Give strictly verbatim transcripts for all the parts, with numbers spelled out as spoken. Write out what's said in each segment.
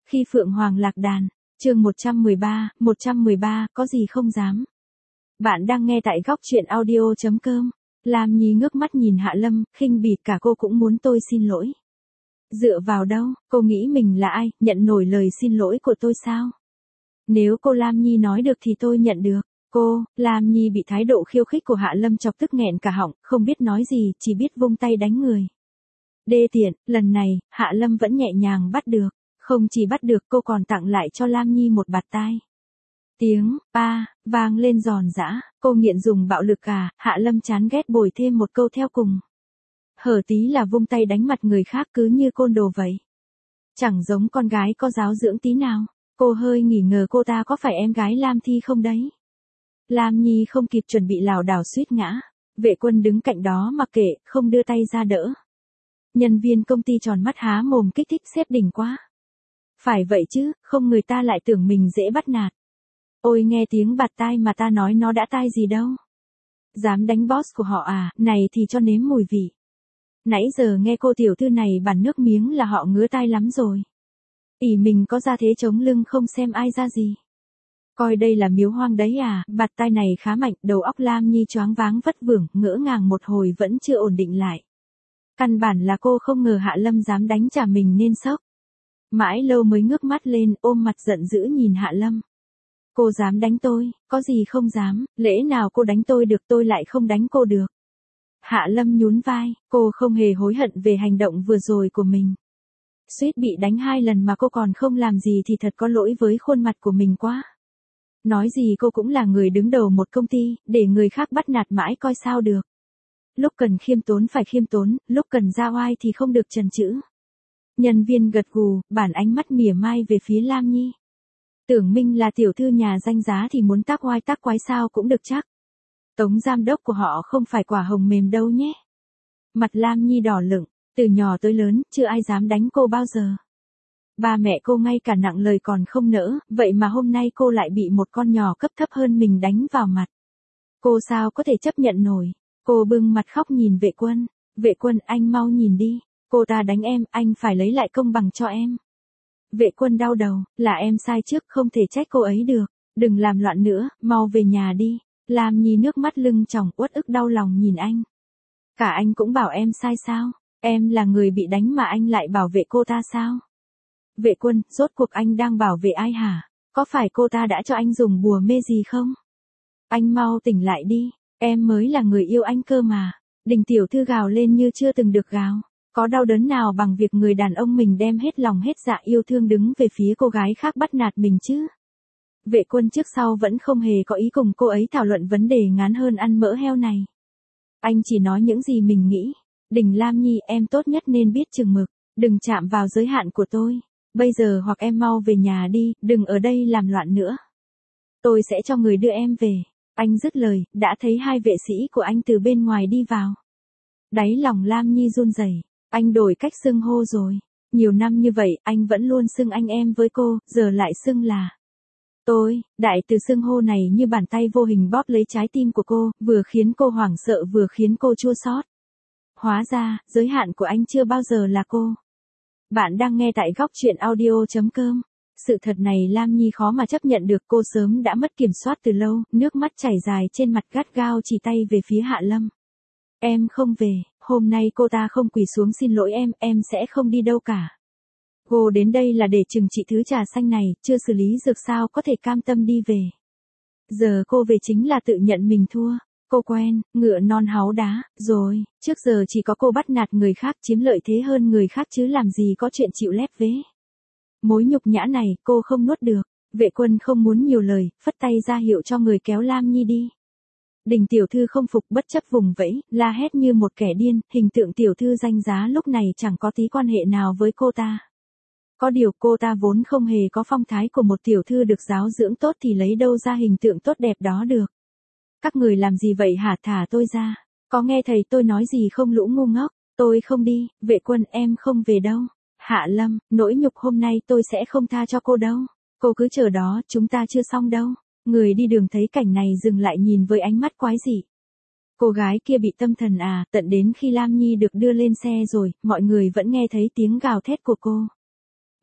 Khi Phượng Hoàng lạc đàn, chương một trăm mười ba, một trăm mười ba, có gì không dám. Bạn đang nghe tại góc truyện audio chấm com. Lam Nhi ngước mắt nhìn Hạ Lâm, khinh bỉ, cả cô cũng muốn tôi xin lỗi. Dựa vào đâu, cô nghĩ mình là ai, nhận nổi lời xin lỗi của tôi sao? Nếu cô Lam Nhi nói được thì tôi nhận được. Cô, Lam Nhi bị thái độ khiêu khích của Hạ Lâm chọc tức nghẹn cả họng, không biết nói gì, chỉ biết vung tay đánh người. Đê tiện, lần này, Hạ Lâm vẫn nhẹ nhàng bắt được. Không chỉ bắt được, cô còn tặng lại cho Lam Nhi một bạt tai. Tiếng pa vang lên giòn giã, cô nghiện dùng bạo lực à? Hạ Lâm chán ghét bồi thêm một câu theo cùng. Hở tí là vung tay đánh mặt người khác cứ như côn đồ vậy. Chẳng giống con gái có giáo dưỡng tí nào. Cô hơi nghi ngờ cô ta có phải em gái Lam Thi không đấy. Lam Nhi không kịp chuẩn bị lảo đảo suýt ngã. Vệ Quân đứng cạnh đó mặc kệ, không đưa tay ra đỡ. Nhân viên công ty tròn mắt há mồm kích thích sếp đỉnh quá. Phải vậy chứ, không người ta lại tưởng mình dễ bắt nạt. Ôi nghe tiếng bạt tai mà ta nói nó đã tai gì đâu. Dám đánh boss của họ à, này thì cho nếm mùi vị. Nãy giờ nghe cô tiểu thư này bàn nước miếng là họ ngứa tai lắm rồi. ỷ mình có ra thế chống lưng không xem ai ra gì. Coi đây là miếu hoang đấy à, bạt tai này khá mạnh, đầu óc Lam Nhi choáng váng vất vưởng, ngỡ ngàng một hồi vẫn chưa ổn định lại. Căn bản là cô không ngờ Hạ Lâm dám đánh trả mình nên sốc. Mãi lâu mới ngước mắt lên, ôm mặt giận dữ nhìn Hạ Lâm. Cô dám đánh tôi, có gì không dám, lẽ nào cô đánh tôi được tôi lại không đánh cô được. Hạ Lâm nhún vai, cô không hề hối hận về hành động vừa rồi của mình. Suýt bị đánh hai lần mà cô còn không làm gì thì thật có lỗi với khuôn mặt của mình quá. Nói gì cô cũng là người đứng đầu một công ty, để người khác bắt nạt mãi coi sao được. Lúc cần khiêm tốn phải khiêm tốn, lúc cần ra oai thì không được chần chữ. Nhân viên gật gù, bản ánh mắt mỉa mai về phía Lam Nhi. Tưởng Minh là tiểu thư nhà danh giá thì muốn tác oai tác quái sao cũng được chắc. Tống giám đốc của họ không phải quả hồng mềm đâu nhé. Mặt Lam Nhi đỏ lửng, từ nhỏ tới lớn, chưa ai dám đánh cô bao giờ. Ba mẹ cô ngay cả nặng lời còn không nỡ, vậy mà hôm nay cô lại bị một con nhỏ cấp thấp hơn mình đánh vào mặt. Cô sao có thể chấp nhận nổi. Cô bưng mặt khóc nhìn Vệ Quân. Vệ Quân, anh mau nhìn đi. Cô ta đánh em, anh phải lấy lại công bằng cho em. Vệ Quân đau đầu, là em sai trước, không thể trách cô ấy được. Đừng làm loạn nữa, mau về nhà đi. Lam Nhi nước mắt lưng tròng, uất ức đau lòng nhìn anh. Cả anh cũng bảo em sai sao? Em là người bị đánh mà anh lại bảo vệ cô ta sao? Vệ Quân, rốt cuộc anh đang bảo vệ ai hả? Có phải cô ta đã cho anh dùng bùa mê gì không? Anh mau tỉnh lại đi, em mới là người yêu anh cơ mà. Đình tiểu thư gào lên như chưa từng được gào. Có đau đớn nào bằng việc người đàn ông mình đem hết lòng hết dạ yêu thương đứng về phía cô gái khác bắt nạt mình chứ? Vệ Quân trước sau vẫn không hề có ý cùng cô ấy thảo luận vấn đề ngán hơn ăn mỡ heo này. Anh chỉ nói những gì mình nghĩ. Đình Lam Nhi, em tốt nhất nên biết chừng mực, đừng chạm vào giới hạn của tôi. Bây giờ hoặc em mau về nhà đi, đừng ở đây làm loạn nữa. Tôi sẽ cho người đưa em về. Anh dứt lời, đã thấy hai vệ sĩ của anh từ bên ngoài đi vào. Đáy lòng Lam Nhi run rẩy. Anh đổi cách xưng hô rồi. Nhiều năm như vậy, anh vẫn luôn xưng anh em với cô, giờ lại xưng là tôi. Đại từ xưng hô này như bàn tay vô hình bóp lấy trái tim của cô, vừa khiến cô hoảng sợ vừa khiến cô chua xót. Hóa ra, giới hạn của anh chưa bao giờ là cô. Bạn đang nghe tại góc truyện audio chấm com. Sự thật này Lam Nhi khó mà chấp nhận được, cô sớm đã mất kiểm soát từ lâu, nước mắt chảy dài trên mặt gắt gao chỉ tay về phía Hạ Lâm. Em không về, hôm nay cô ta không quỳ xuống xin lỗi em, em sẽ không đi đâu cả. Cô đến đây là để trừng trị thứ trà xanh này, chưa xử lý dược sao có thể cam tâm đi về. Giờ cô về chính là tự nhận mình thua. Cô quen, ngựa non háu đá, rồi, trước giờ chỉ có cô bắt nạt người khác chiếm lợi thế hơn người khác chứ làm gì có chuyện chịu lép vế. Mối nhục nhã này, cô không nuốt được. Vệ Quân không muốn nhiều lời, phất tay ra hiệu cho người kéo Lam Nhi đi. Đình tiểu thư không phục bất chấp vùng vẫy, la hét như một kẻ điên, hình tượng tiểu thư danh giá lúc này chẳng có tí quan hệ nào với cô ta. Có điều cô ta vốn không hề có phong thái của một tiểu thư được giáo dưỡng tốt thì lấy đâu ra hình tượng tốt đẹp đó được. Các người làm gì vậy hả, thả tôi ra. Có nghe thầy tôi nói gì không lũ ngu ngốc, tôi không đi. Vệ Quân, em không về đâu. Hạ Lâm, nỗi nhục hôm nay tôi sẽ không tha cho cô đâu. Cô cứ chờ đó, chúng ta chưa xong đâu. Người đi đường thấy cảnh này dừng lại nhìn với ánh mắt quái dị. Cô gái kia bị tâm thần à, tận đến khi Lam Nhi được đưa lên xe rồi, mọi người vẫn nghe thấy tiếng gào thét của cô.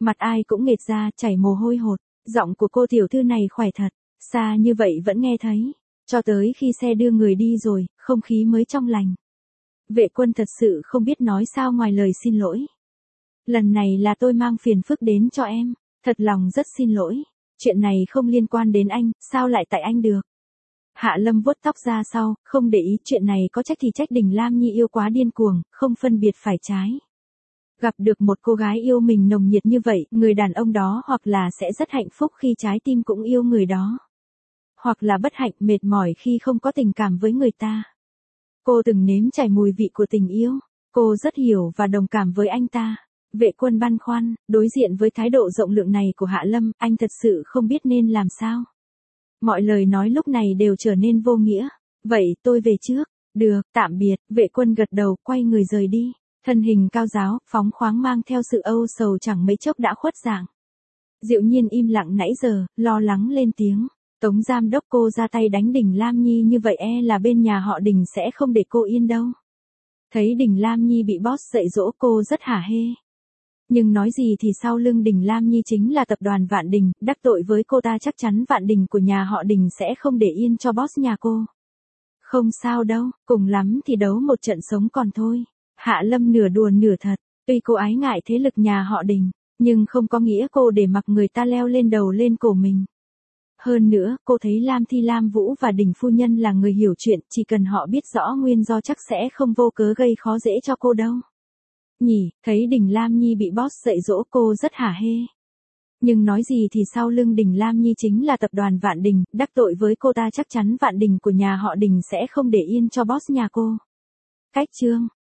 Mặt ai cũng nghệt ra, chảy mồ hôi hột. Giọng của cô tiểu thư này khỏe thật. Xa như vậy vẫn nghe thấy. Cho tới khi xe đưa người đi rồi, không khí mới trong lành. Vệ Quân thật sự không biết nói sao ngoài lời xin lỗi. Lần này là tôi mang phiền phức đến cho em. Thật lòng rất xin lỗi. Chuyện này không liên quan đến anh, sao lại tại anh được? Hạ Lâm vuốt tóc ra sau, không để ý chuyện này có trách thì trách Đình Lam Nhi yêu quá điên cuồng, không phân biệt phải trái. Gặp được một cô gái yêu mình nồng nhiệt như vậy, người đàn ông đó hoặc là sẽ rất hạnh phúc khi trái tim cũng yêu người đó. Hoặc là bất hạnh mệt mỏi khi không có tình cảm với người ta. Cô từng nếm trải mùi vị của tình yêu, cô rất hiểu và đồng cảm với anh ta. Vệ Quân băn khoăn, đối diện với thái độ rộng lượng này của Hạ Lâm, anh thật sự không biết nên làm sao. Mọi lời nói lúc này đều trở nên vô nghĩa. Vậy tôi về trước. Được, tạm biệt. Vệ Quân gật đầu, quay người rời đi. Thân hình cao giáo, phóng khoáng mang theo sự âu sầu chẳng mấy chốc đã khuất dạng. Diệu Nhiên im lặng nãy giờ, lo lắng lên tiếng. Tống giám đốc cô ra tay đánh Đình Lam Nhi như vậy e là bên nhà họ Đình sẽ không để cô yên đâu. Thấy Đình Lam Nhi bị boss dạy dỗ cô rất hả hê. Nhưng nói gì thì sau lưng Đình Lam Nhi chính là tập đoàn Vạn Đình, đắc tội với cô ta chắc chắn Vạn Đình của nhà họ Đình sẽ không để yên cho boss nhà cô. Không sao đâu, cùng lắm thì đấu một trận sống còn thôi. Hạ Lâm nửa đùa nửa thật, tuy cô ái ngại thế lực nhà họ Đình, nhưng không có nghĩa cô để mặc người ta leo lên đầu lên cổ mình. Hơn nữa, cô thấy Lam Thi Lam Vũ và Đình phu nhân là người hiểu chuyện, chỉ cần họ biết rõ nguyên do chắc sẽ không vô cớ gây khó dễ cho cô đâu. Nhỉ, thấy Đình Lam Nhi bị boss dạy dỗ cô rất hả hê. Nhưng nói gì thì sau lưng Đình Lam Nhi chính là tập đoàn Vạn Đình, đắc tội với cô ta chắc chắn Vạn Đình của nhà họ Đình sẽ không để yên cho boss nhà cô. Cách chương